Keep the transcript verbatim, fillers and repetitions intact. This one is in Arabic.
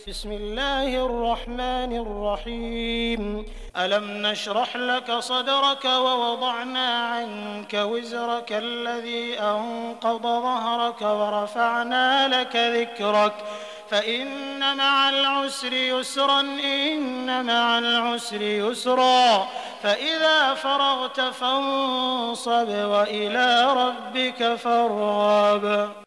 بسم الله الرحمن الرحيم ألم نشرح لك صدرك ووضعنا عنك وزرك الذي أنقض ظهرك ورفعنا لك ذكرك فإن مع العسر يسرا إن مع العسر يسرا فإذا فرغت فانصب وإلى ربك فارغب.